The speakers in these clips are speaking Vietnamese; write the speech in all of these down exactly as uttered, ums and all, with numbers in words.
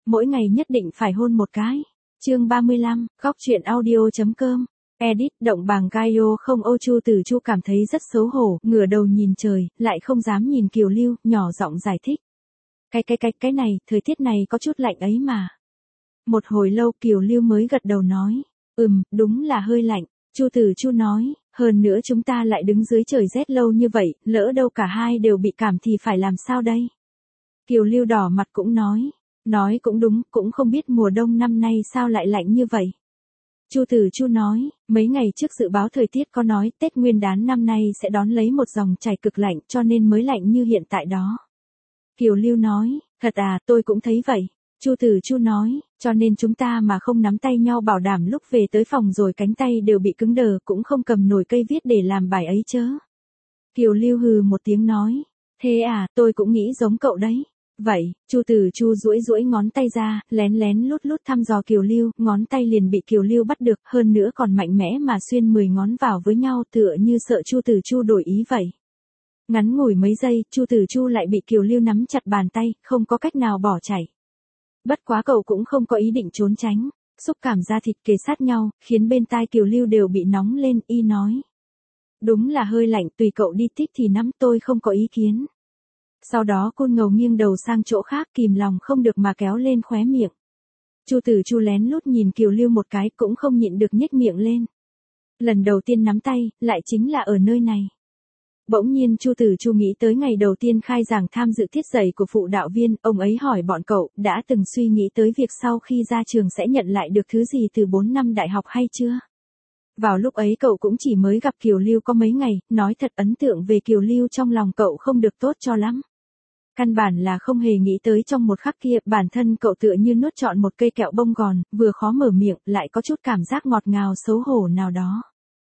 mỗi ngày nhất định phải hôn một cái. Chương ba mươi lăm, góc truyện audio.com. Edit, động bàng Gaio không ô Chu Tử Chu cảm thấy rất xấu hổ, ngửa đầu nhìn trời, lại không dám nhìn Kiều Lưu, nhỏ giọng giải thích. Cái cái cái cái này, thời tiết này có chút lạnh ấy mà. Một hồi lâu Kiều Lưu mới gật đầu nói, ừm, đúng là hơi lạnh. Chu Tử Chu nói, hơn nữa chúng ta lại đứng dưới trời rét lâu như vậy, lỡ đâu cả hai đều bị cảm thì phải làm sao đây? Kiều Lưu đỏ mặt cũng nói, nói cũng đúng, cũng không biết mùa đông năm nay sao lại lạnh như vậy. Chu Tử Chu nói, mấy ngày trước dự báo thời tiết có nói Tết Nguyên đán năm nay sẽ đón lấy một dòng chảy cực lạnh cho nên mới lạnh như hiện tại đó. Kiều Lưu nói, thật à, tôi cũng thấy vậy. Chu Tử Chu nói, cho nên chúng ta mà không nắm tay nhau bảo đảm lúc về tới phòng rồi cánh tay đều bị cứng đờ cũng không cầm nổi cây viết để làm bài ấy chớ. Kiều Lưu hừ một tiếng nói, thế à, tôi cũng nghĩ giống cậu đấy. Vậy, Chu Tử Chu duỗi duỗi ngón tay ra, lén lén lút lút thăm dò Kiều Lưu, ngón tay liền bị Kiều Lưu bắt được, hơn nữa còn mạnh mẽ mà xuyên mười ngón vào với nhau tựa như sợ Chu Tử Chu đổi ý vậy. Ngắn ngủi mấy giây, Chu Tử Chu lại bị Kiều Lưu nắm chặt bàn tay, không có cách nào bỏ chạy. Bất quá cậu cũng không có ý định trốn tránh, xúc cảm da thịt kề sát nhau, khiến bên tai Kiều Lưu đều bị nóng lên, y nói. Đúng là hơi lạnh, tùy cậu đi thích thì nắm, tôi không có ý kiến. Sau đó Côn Ngầu nghiêng đầu sang chỗ khác, kìm lòng không được mà kéo lên khóe miệng. Chu Tử Chu lén lút nhìn Kiều Lưu một cái cũng không nhịn được nhếch miệng lên. Lần đầu tiên nắm tay, lại chính là ở nơi này. Bỗng nhiên Chu Tử Chu nghĩ tới ngày đầu tiên khai giảng tham dự tiết dạy của phụ đạo viên, ông ấy hỏi bọn cậu đã từng suy nghĩ tới việc sau khi ra trường sẽ nhận lại được thứ gì từ bốn năm đại học hay chưa? Vào lúc ấy cậu cũng chỉ mới gặp Kiều Lưu có mấy ngày, nói thật ấn tượng về Kiều Lưu trong lòng cậu không được tốt cho lắm. Căn bản là không hề nghĩ tới trong một khắc kia, bản thân cậu tựa như nuốt trọn một cây kẹo bông gòn, vừa khó mở miệng, lại có chút cảm giác ngọt ngào xấu hổ nào đó.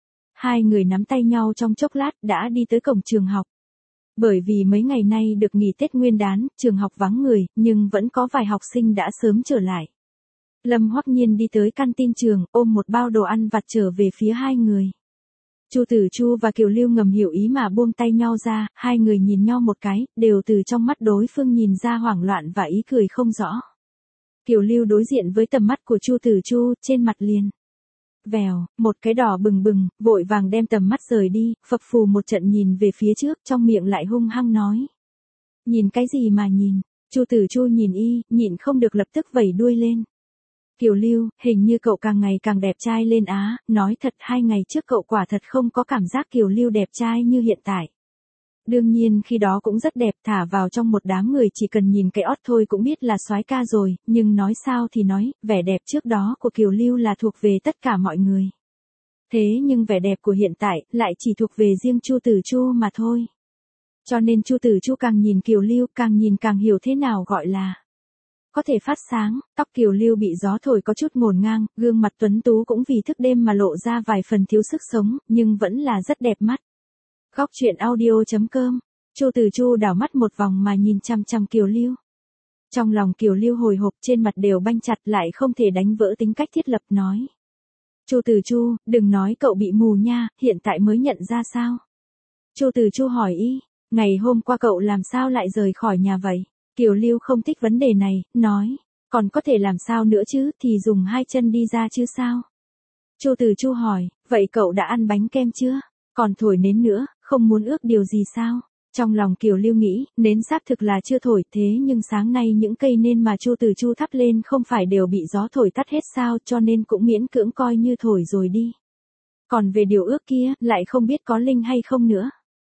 Hai người nắm tay nhau trong chốc lát đã đi tới cổng trường học. Bởi vì mấy ngày nay được nghỉ Tết Nguyên đán, trường học vắng người, nhưng vẫn có vài học sinh đã sớm trở lại. Lâm Hoắc Nhiên đi tới căn tin trường, ôm một bao đồ ăn vặt trở về phía hai người. Chu Tử Chu và Kiều Lưu ngầm hiểu ý mà buông tay nhau ra, hai người nhìn nhau một cái, đều từ trong mắt đối phương nhìn ra hoảng loạn và ý cười không rõ. Kiều Lưu đối diện với tầm mắt của Chu Tử Chu, trên mặt liền. Vèo, một cái đỏ bừng bừng, vội vàng đem tầm mắt rời đi, phập phù một trận nhìn về phía trước, trong miệng lại hung hăng nói. Nhìn cái gì mà nhìn, Chu Tử Chu nhìn y, nhịn không được lập tức vẩy đuôi lên. Kiều Lưu, hình như cậu càng ngày càng đẹp trai lên á, nói thật hai ngày trước cậu quả thật không có cảm giác Kiều Lưu đẹp trai như hiện tại. Đương nhiên khi đó cũng rất đẹp, thả vào trong một đám người chỉ cần nhìn cái ót thôi cũng biết là soái ca rồi, nhưng nói sao thì nói, vẻ đẹp trước đó của Kiều Lưu là thuộc về tất cả mọi người. Thế nhưng vẻ đẹp của hiện tại lại chỉ thuộc về riêng Chu Tử Chu mà thôi. Cho nên Chu Tử Chu càng nhìn Kiều Lưu, càng nhìn càng hiểu thế nào gọi là có thể phát sáng. Tóc Kiều Lưu bị gió thổi có chút ngổn ngang, gương mặt tuấn tú cũng vì thức đêm mà lộ ra vài phần thiếu sức sống, nhưng vẫn là rất đẹp mắt. Góc truyện audio.com. Chu Tử Chu đảo mắt một vòng mà nhìn chăm chăm Kiều Lưu. Trong lòng Kiều Lưu hồi hộp, trên mặt đều banh chặt, lại không thể đánh vỡ tính cách thiết lập, nói. Chu Tử Chu, đừng nói cậu bị mù nha, hiện tại mới nhận ra sao? Chu Tử Chu hỏi y, ngày hôm qua cậu làm sao lại rời khỏi nhà vậy? Kiều Lưu không thích vấn đề này, nói, còn có thể làm sao nữa chứ, thì dùng hai chân đi ra chứ sao? Chu Tử Chu hỏi, vậy cậu đã ăn bánh kem chưa? Còn thổi nến nữa, không muốn ước điều gì sao? Trong lòng Kiều Lưu nghĩ, nến xác thực là chưa thổi, thế nhưng sáng nay những cây nến mà Chu Tử Chu thắp lên không phải đều bị gió thổi tắt hết sao, cho nên cũng miễn cưỡng coi như thổi rồi đi. Còn về điều ước kia, lại không biết có linh hay không nữa.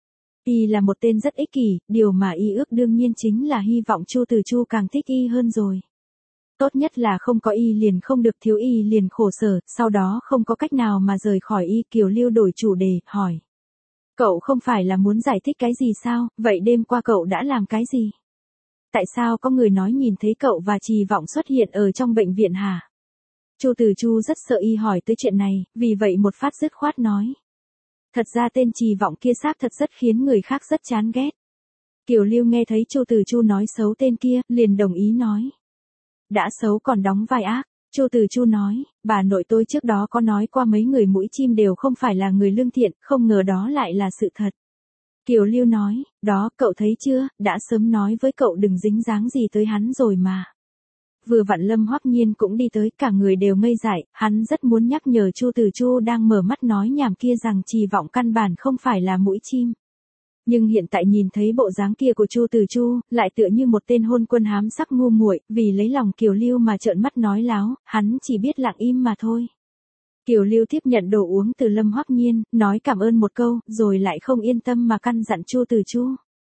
Y là một tên rất ích kỷ, điều mà y ước đương nhiên chính là hy vọng Chu Tử Chu càng thích y hơn rồi. Tốt nhất là không có y liền không được, thiếu y liền khổ sở, sau đó không có cách nào mà rời khỏi y. Kiều Lưu đổi chủ đề, hỏi. Cậu không phải là muốn giải thích cái gì sao, vậy đêm qua cậu đã làm cái gì? Tại sao có người nói nhìn thấy cậu và Trì Vọng xuất hiện ở trong bệnh viện hả? Chu Tử Chu rất sợ y hỏi tới chuyện này, vì vậy một phát dứt khoát nói. Thật ra tên Trì Vọng kia xác thật rất khiến người khác rất chán ghét. Kiều Lưu nghe thấy Chu Tử Chu nói xấu tên kia, liền đồng ý nói. Đã xấu còn đóng vai ác. Chu Tử Chu nói, bà nội tôi trước đó có nói qua mấy người mũi chim đều không phải là người lương thiện, không ngờ đó lại là sự thật. Kiều Lưu nói, đó, cậu thấy chưa, đã sớm nói với cậu đừng dính dáng gì tới hắn rồi mà. vừa vặn Lâm Hoắc Nhiên cũng đi tới, cả người đều ngây dại, hắn rất muốn nhắc nhở Chu Từ Chu đang mở mắt nói nhảm kia rằng Trì Vọng căn bản không phải là mũi chim. Nhưng hiện tại nhìn thấy bộ dáng kia của Chu Từ Chu, lại tựa như một tên hôn quân hám sắc ngu muội, vì lấy lòng Kiều Lưu mà trợn mắt nói láo, hắn chỉ biết lặng im mà thôi. Kiều Lưu tiếp nhận đồ uống từ Lâm Hoắc Nhiên, nói cảm ơn một câu, rồi lại không yên tâm mà căn dặn Chu Từ Chu.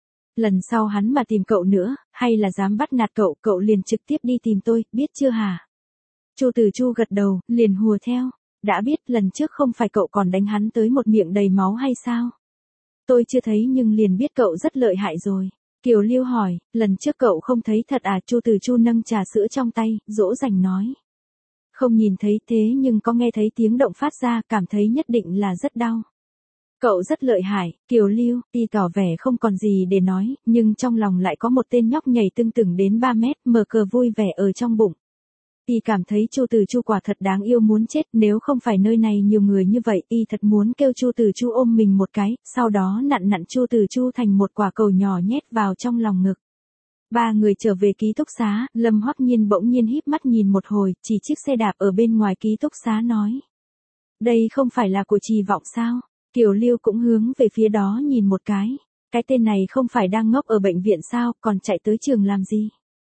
Lần sau hắn mà tìm cậu nữa, hay là dám bắt nạt cậu, cậu liền trực tiếp đi tìm tôi, biết chưa hả? Chu Từ Chu gật đầu, liền hùa theo. Đã biết, lần trước không phải cậu còn đánh hắn tới một miệng đầy máu hay sao? Tôi chưa thấy nhưng liền biết cậu rất lợi hại rồi. Kiều Lưu hỏi, lần trước cậu không thấy thật à? Chu Từ Chu nâng trà sữa trong tay, dỗ dành nói. Không nhìn thấy thế nhưng có nghe thấy tiếng động phát ra, cảm thấy nhất định là rất đau. Cậu rất lợi hại, Kiều Lưu, y tỏ vẻ không còn gì để nói, nhưng trong lòng lại có một tên nhóc nhảy tưng tửng đến ba mét, mờ cờ vui vẻ ở trong bụng. Y cảm thấy Chu Từ Chu quả thật đáng yêu muốn chết, nếu không phải nơi này nhiều người như vậy, y thật muốn kêu Chu Từ Chu ôm mình một cái, sau đó nặn nặn Chu Từ Chu thành một quả cầu nhỏ nhét vào trong lòng ngực. Ba người trở về ký túc xá, Lâm Hoắc Nhiên bỗng nhiên híp mắt nhìn một hồi, chỉ chiếc xe đạp ở bên ngoài ký túc xá nói. Đây không phải là của Trì Vọng sao? Kiều Lưu cũng hướng về phía đó nhìn một cái. Cái tên này không phải đang ngốc ở bệnh viện sao, còn chạy tới trường làm gì?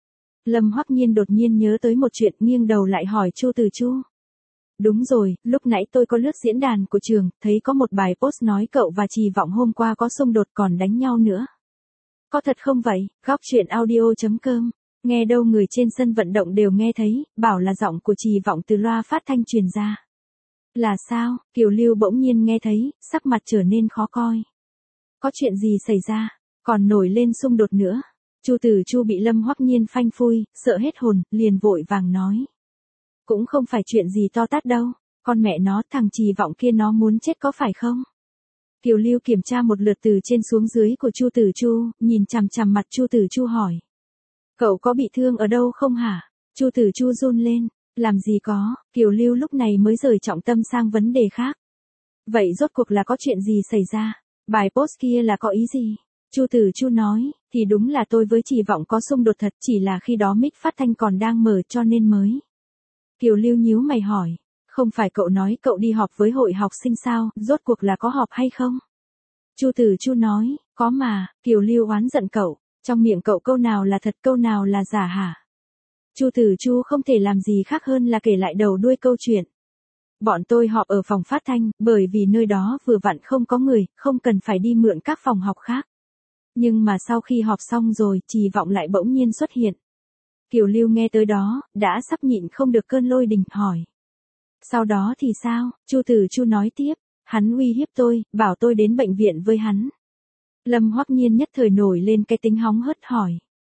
Lâm Hoắc Nhiên đột nhiên nhớ tới một chuyện, nghiêng đầu lại hỏi Chu Từ Chu. Đúng rồi, lúc nãy tôi có lướt diễn đàn của trường, thấy có một bài post nói cậu và Trì Vọng hôm qua có xung đột còn đánh nhau nữa. Có thật không vậy? Góc chuyện audio chấm com. Nghe đâu người trên sân vận động đều nghe thấy, bảo là giọng của Trì Vọng từ loa phát thanh truyền ra. Là sao? Kiều Lưu bỗng nhiên nghe thấy, sắc mặt trở nên khó coi. Có chuyện gì xảy ra? Còn nổi lên xung đột nữa. Chu Từ Chu bị Lâm Hoắc Nhiên phanh phui, sợ hết hồn, liền vội vàng nói. Cũng không phải chuyện gì to tát đâu, con mẹ nó, thằng Trì Vọng kia nó muốn chết có phải không? Kiều Lưu kiểm tra một lượt từ trên xuống dưới của Chu Từ Chu, nhìn chằm chằm mặt Chu Từ Chu hỏi. Cậu có bị thương ở đâu không hả? Chu Từ Chu run lên. Làm gì có, Kiều Lưu lúc này mới rời trọng tâm sang vấn đề khác. Vậy rốt cuộc là có chuyện gì xảy ra? Bài post kia là có ý gì? Chu Từ Chu nói, thì đúng là tôi với Trì Vọng có xung đột thật, chỉ là khi đó mic phát thanh còn đang mở cho nên mới. Kiều Lưu nhíu mày hỏi, không phải cậu nói cậu đi họp với hội học sinh sao, rốt cuộc là có họp hay không? Chu Từ Chu nói, có mà. Kiều Lưu oán giận cậu, trong miệng cậu câu nào là thật câu nào là giả hả? Chu Từ Chu không thể làm gì khác hơn là kể lại đầu đuôi câu chuyện. Bọn tôi họp ở phòng phát thanh, bởi vì nơi đó vừa vặn không có người, không cần phải đi mượn các phòng học khác. Nhưng mà sau khi họp xong rồi, Trì Vọng lại bỗng nhiên xuất hiện. Kiều Lưu nghe tới đó, đã sắp nhịn không được cơn lôi đình, hỏi. Sau đó thì sao? Chu Từ Chu nói tiếp, hắn uy hiếp tôi, bảo tôi đến bệnh viện với hắn. Lâm Hoắc Nhiên nhất thời nổi lên cái tính hóng hớt hỏi.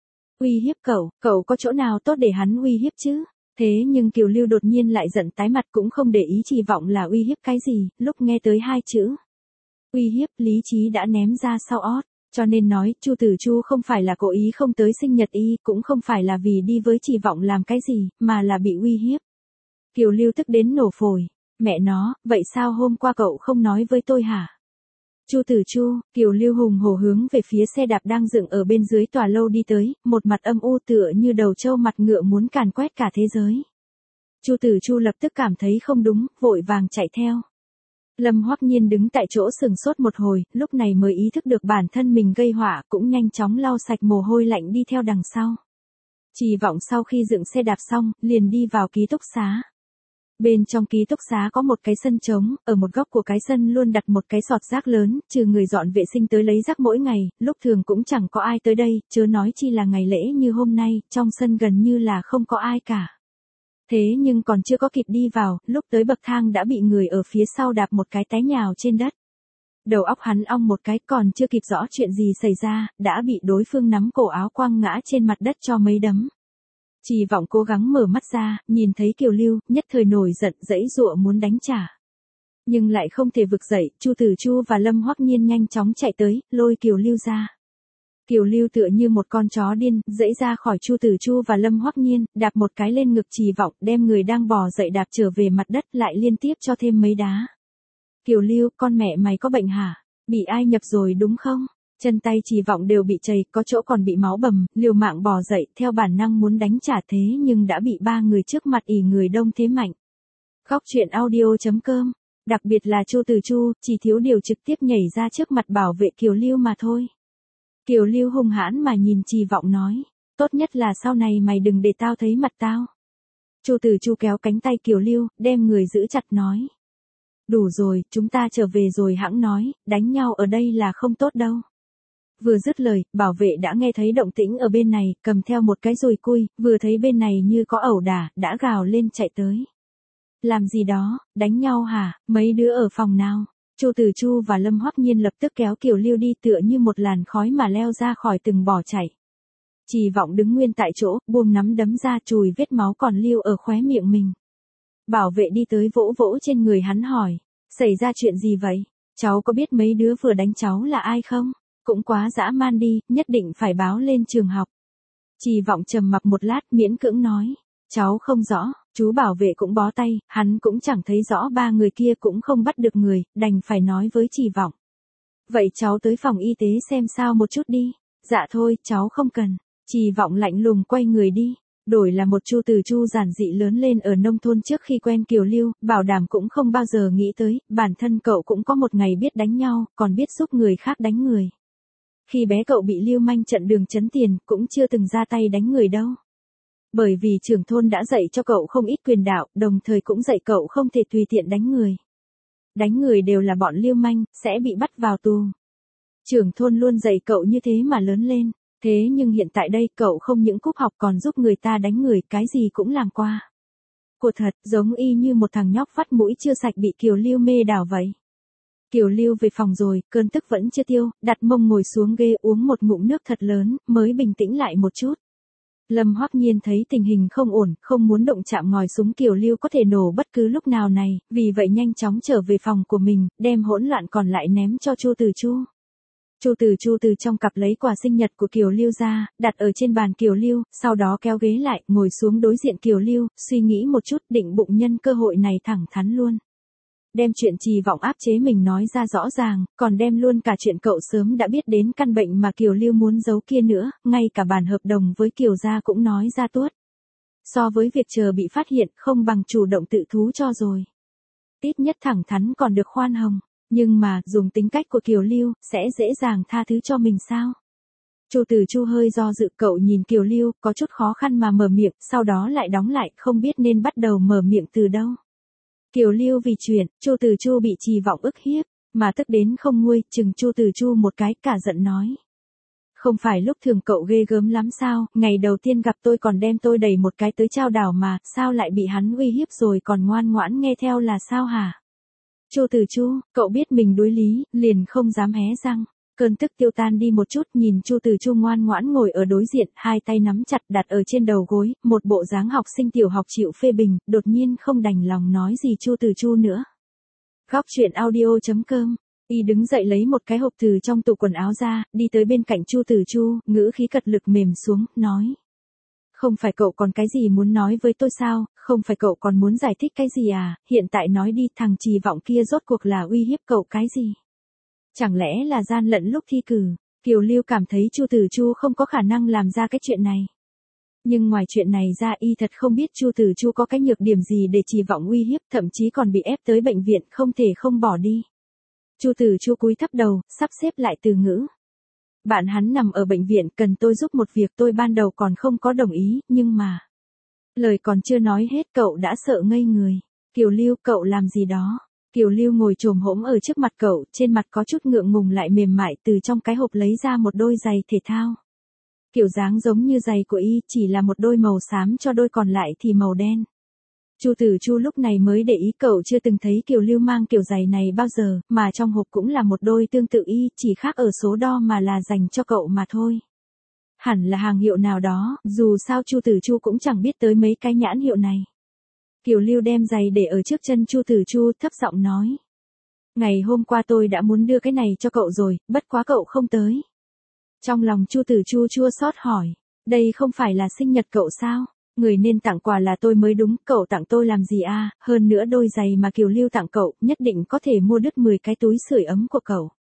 Uy hiếp cậu, cậu có chỗ nào tốt để hắn uy hiếp chứ? Thế nhưng Kiều Lưu đột nhiên lại giận tái mặt, cũng không để ý Trì Vọng là uy hiếp cái gì, lúc nghe tới hai chữ uy hiếp, lý trí đã ném ra sau ót, cho nên nói, Chu Từ Chu không phải là cố ý không tới sinh nhật y, cũng không phải là vì đi với Trì Vọng làm cái gì, mà là bị uy hiếp. Kiều Lưu tức đến nổ phổi, mẹ nó, vậy sao hôm qua cậu không nói với tôi hả? Chu Từ Chu, Kiều Lưu hùng hổ hướng về phía xe đạp đang dựng ở bên dưới tòa lâu đi tới, một mặt âm u tựa như đầu trâu mặt ngựa muốn càn quét cả thế giới. Chu Từ Chu lập tức cảm thấy không đúng, vội vàng chạy theo. Lâm Hoắc Nhiên đứng tại chỗ sừng sốt một hồi, lúc này mới ý thức được bản thân mình gây họa, cũng nhanh chóng lau sạch mồ hôi lạnh đi theo đằng sau. Trì Vọng sau khi dựng xe đạp xong, liền đi vào ký túc xá. Bên trong ký túc xá có một cái sân trống, ở một góc của cái sân luôn đặt một cái sọt rác lớn, trừ người dọn vệ sinh tới lấy rác mỗi ngày, lúc thường cũng chẳng có ai tới đây, chớ nói chi là ngày lễ như hôm nay, trong sân gần như là không có ai cả. Thế nhưng còn chưa có kịp đi vào, lúc tới bậc thang đã bị người ở phía sau đạp một cái té nhào trên đất. Đầu óc hắn ong một cái, còn chưa kịp rõ chuyện gì xảy ra, đã bị đối phương nắm cổ áo quăng ngã trên mặt đất cho mấy đấm. Trì Vọng cố gắng mở mắt ra, nhìn thấy Kiều Lưu, nhất thời nổi giận, giãy giụa muốn đánh trả. Nhưng lại không thể vực dậy, Chu Từ Chu và Lâm Hoắc Nhiên nhanh chóng chạy tới, lôi Kiều Lưu ra. Kiều Lưu tựa như một con chó điên, giãy ra khỏi Chu Từ Chu và Lâm Hoắc Nhiên, đạp một cái lên ngực Trì Vọng, đem người đang bò dậy đạp trở về mặt đất, lại liên tiếp cho thêm mấy đá. Kiều Lưu, con mẹ mày có bệnh hả? Bị ai nhập rồi đúng không? Chân tay Trì Vọng đều bị chảy, có chỗ còn bị máu bầm, liều mạng bò dậy, theo bản năng muốn đánh trả thế nhưng đã bị ba người trước mặt ỷ người đông thế mạnh. Góc truyện audio.com, đặc biệt là Chu Từ Chu, chỉ thiếu điều trực tiếp nhảy ra trước mặt bảo vệ Kiều Lưu mà thôi. Kiều Lưu hung hãn mà nhìn Trì Vọng nói, tốt nhất là sau này mày đừng để tao thấy mặt tao. Chu Từ Chu kéo cánh tay Kiều Lưu, đem người giữ chặt nói. Đủ rồi, chúng ta trở về rồi hãng nói, đánh nhau ở đây là không tốt đâu. Vừa dứt lời, bảo vệ đã nghe thấy động tĩnh ở bên này, cầm theo một cái dùi cui, vừa thấy bên này như có ẩu đả, đã gào lên chạy tới. Làm gì đó, đánh nhau hả, mấy đứa ở phòng nào? Chu Từ Chu và Lâm Hoắc Nhiên lập tức kéo Kiều Lưu đi tựa như một làn khói mà leo ra khỏi từng bỏ chạy. Trì Vọng đứng nguyên tại chỗ, buông nắm đấm ra chùi vết máu còn lưu ở khóe miệng mình. Bảo vệ đi tới vỗ vỗ trên người hắn hỏi, xảy ra chuyện gì vậy? Cháu có biết mấy đứa vừa đánh cháu là ai không? Cũng quá dã man đi, nhất định phải báo lên trường học. Trì Vọng trầm mặc một lát miễn cưỡng nói, cháu không rõ, chú bảo vệ cũng bó tay, hắn cũng chẳng thấy rõ ba người kia cũng không bắt được người, đành phải nói với Trì Vọng. Vậy cháu tới phòng y tế xem sao một chút đi. Dạ thôi, cháu không cần. Trì Vọng lạnh lùng quay người đi. Đổi là một Chu Từ Chu giản dị lớn lên ở nông thôn trước khi quen Kiều Lưu, bảo đảm cũng không bao giờ nghĩ tới, bản thân cậu cũng có một ngày biết đánh nhau, còn biết giúp người khác đánh người. Khi bé cậu bị lưu manh trận đường trấn tiền, cũng chưa từng ra tay đánh người đâu. Bởi vì trưởng thôn đã dạy cho cậu không ít quyền đạo, đồng thời cũng dạy cậu không thể tùy tiện đánh người. Đánh người đều là bọn lưu manh, sẽ bị bắt vào tù. Trưởng thôn luôn dạy cậu như thế mà lớn lên. Thế nhưng hiện tại đây cậu không những cúp học còn giúp người ta đánh người, cái gì cũng làm qua. Cô thật, giống y như một thằng nhóc vắt mũi chưa sạch bị Kiều Lưu mê đảo vậy. Kiều Lưu về phòng rồi, cơn tức vẫn chưa tiêu, đặt mông ngồi xuống ghế uống một ngụm nước thật lớn, mới bình tĩnh lại một chút. Lâm Hoắc Nhiên thấy tình hình không ổn, không muốn động chạm ngòi súng Kiều Lưu có thể nổ bất cứ lúc nào này, vì vậy nhanh chóng trở về phòng của mình, đem hỗn loạn còn lại ném cho Chu Từ Chu. Chu Từ Chu từ trong cặp lấy quà sinh nhật của Kiều Lưu ra, đặt ở trên bàn Kiều Lưu, sau đó kéo ghế lại, ngồi xuống đối diện Kiều Lưu, suy nghĩ một chút, định bụng nhân cơ hội này thẳng thắn luôn. Đem chuyện Trì Vọng áp chế mình nói ra rõ ràng, còn đem luôn cả chuyện cậu sớm đã biết đến căn bệnh mà Kiều Lưu muốn giấu kia nữa, ngay cả bản hợp đồng với Kiều gia cũng nói ra tuốt. So với việc chờ bị phát hiện, không bằng chủ động tự thú cho rồi. Ít nhất thẳng thắn còn được khoan hồng. Nhưng mà, dùng tính cách của Kiều Lưu, sẽ dễ dàng tha thứ cho mình sao? Chu Từ Chu hơi do dự, cậu nhìn Kiều Lưu, có chút khó khăn mà mở miệng, sau đó lại đóng lại, không biết nên bắt đầu mở miệng từ đâu. Kiều Lưu vì chuyện, Chu Từ Chu bị Trì Vọng ức hiếp, mà tức đến không nguôi, chừng Chu Từ Chu một cái, cả giận nói. Không phải lúc thường cậu ghê gớm lắm sao, ngày đầu tiên gặp tôi còn đem tôi đẩy một cái tới trao đảo mà, sao lại bị hắn uy hiếp rồi còn ngoan ngoãn nghe theo là sao hả? Chu Từ Chu, cậu biết mình đối lý, liền không dám hé răng. Cơn tức tiêu tan đi một chút, nhìn Chu Từ Chu ngoan ngoãn ngồi ở đối diện, hai tay nắm chặt đặt ở trên đầu gối, một bộ dáng học sinh tiểu học chịu phê bình, đột nhiên không đành lòng nói gì Chu Từ Chu nữa. Góc truyện audio.com, y đứng dậy lấy một cái hộp từ trong tủ quần áo ra, đi tới bên cạnh Chu Từ Chu, ngữ khí cật lực mềm xuống, nói. Không phải cậu còn cái gì muốn nói với tôi sao, không phải cậu còn muốn giải thích cái gì à, hiện tại nói đi, thằng Trì Vọng kia rốt cuộc là uy hiếp cậu cái gì? Chẳng lẽ là gian lận lúc thi cử? Kiều Lưu cảm thấy Chu Từ Chu không có khả năng làm ra cái chuyện này. Nhưng ngoài chuyện này ra y thật không biết Chu Từ Chu có cái nhược điểm gì để Trì Vọng uy hiếp, thậm chí còn bị ép tới bệnh viện không thể không bỏ đi. Chu Từ Chu cúi thấp đầu, sắp xếp lại từ ngữ. Bạn hắn nằm ở bệnh viện, cần tôi giúp một việc, tôi ban đầu còn không có đồng ý, nhưng mà... Lời còn chưa nói hết cậu đã sợ ngây người. Kiều Lưu, cậu làm gì đó? Kiều Lưu ngồi chồm hổm ở trước mặt cậu, trên mặt có chút ngượng ngùng lại mềm mại, từ trong cái hộp lấy ra một đôi giày thể thao. Kiểu dáng giống như giày của y, chỉ là một đôi màu xám cho đôi còn lại thì màu đen. Chu Từ Chu lúc này mới để ý cậu chưa từng thấy Kiều Lưu mang kiểu giày này bao giờ, mà trong hộp cũng là một đôi tương tự y, chỉ khác ở số đo mà là dành cho cậu mà thôi. Hẳn là hàng hiệu nào đó, dù sao Chu Từ Chu cũng chẳng biết tới mấy cái nhãn hiệu này. Kiều Lưu đem giày để ở trước chân Chu Từ Chu, thấp giọng nói. Ngày hôm qua tôi đã muốn đưa cái này cho cậu rồi, bất quá cậu không tới. Trong lòng Chu Từ Chu chua xót hỏi, đây không phải là sinh nhật cậu sao? Người nên tặng quà là tôi mới đúng, cậu tặng tôi làm gì à, hơn nữa đôi giày mà Kiều Lưu tặng cậu, nhất định có thể mua đứt mười cái túi sưởi ấm của cậu.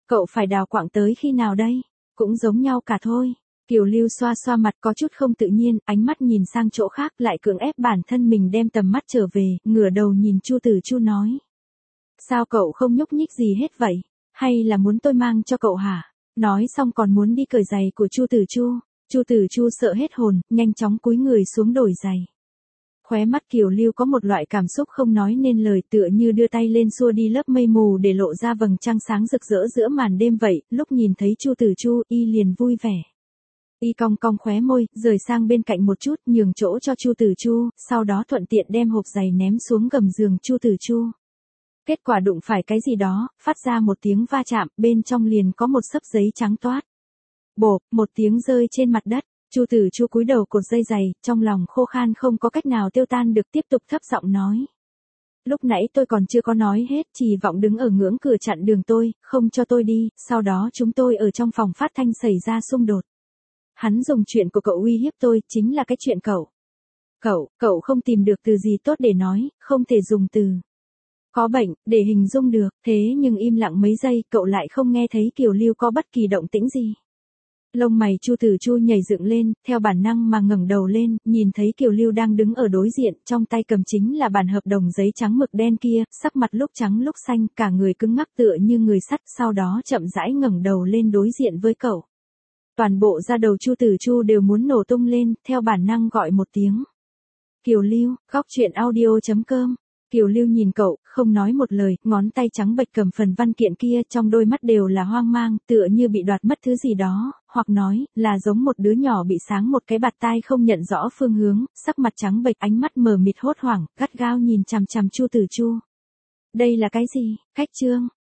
Cậu phải đào quạng tới khi nào đây? Cũng giống nhau cả thôi. Kiều Lưu xoa xoa mặt có chút không tự nhiên, ánh mắt nhìn sang chỗ khác lại cưỡng ép bản thân mình đem tầm mắt trở về, ngửa đầu nhìn Chu Tử Chu nói. Sao cậu không nhúc nhích gì hết vậy? Hay là muốn tôi mang cho cậu hả? Nói xong còn muốn đi cởi giày của Chu Tử Chu. Chu Tử Chu sợ hết hồn, nhanh chóng cúi người xuống đổi giày. Khóe mắt Kiều Lưu có một loại cảm xúc không nói nên lời, tựa như đưa tay lên xua đi lớp mây mù để lộ ra vầng trăng sáng rực rỡ giữa màn đêm vậy, lúc nhìn thấy Chu Tử Chu, y liền vui vẻ. Y cong cong khóe môi, rời sang bên cạnh một chút, nhường chỗ cho Chu Tử Chu, sau đó thuận tiện đem hộp giày ném xuống gầm giường Chu Tử Chu. Kết quả đụng phải cái gì đó, phát ra một tiếng va chạm, bên trong liền có một xấp giấy trắng toát. Bộp, một tiếng rơi trên mặt đất. Chu Tử Chu cúi đầu cột dây giày, trong lòng khô khan không có cách nào tiêu tan được, tiếp tục thấp giọng nói. Lúc nãy tôi còn chưa có nói hết, Trì Vọng đứng ở ngưỡng cửa chặn đường tôi, không cho tôi đi, sau đó chúng tôi ở trong phòng phát thanh xảy ra xung đột. Hắn dùng chuyện của cậu uy hiếp tôi, chính là cái chuyện cậu. Cậu, cậu không tìm được từ gì tốt để nói, không thể dùng từ có bệnh để hình dung được, thế nhưng im lặng mấy giây, cậu lại không nghe thấy Kiều Lưu có bất kỳ động tĩnh gì. Lông mày Chu Tử Chu nhảy dựng lên, theo bản năng mà ngẩng đầu lên, nhìn thấy Kiều Lưu đang đứng ở đối diện, trong tay cầm chính là bản hợp đồng giấy trắng mực đen kia, sắc mặt lúc trắng lúc xanh, cả người cứng ngắc tựa như người sắt, sau đó chậm rãi ngẩng đầu lên đối diện với cậu. Toàn bộ da đầu Chu Tử Chu đều muốn nổ tung lên, theo bản năng gọi một tiếng. Kiều Lưu, góc truyện audio chấm com. Kiều Lưu nhìn cậu, không nói một lời, ngón tay trắng bệch cầm phần văn kiện kia, trong đôi mắt đều là hoang mang, tựa như bị đoạt mất thứ gì đó, hoặc nói, là giống một đứa nhỏ bị sáng một cái bạt tai không nhận rõ phương hướng, sắc mặt trắng bệch, ánh mắt mờ mịt hốt hoảng, gắt gao nhìn chằm chằm Chu Tử Chu. Đây là cái gì? Khách trương,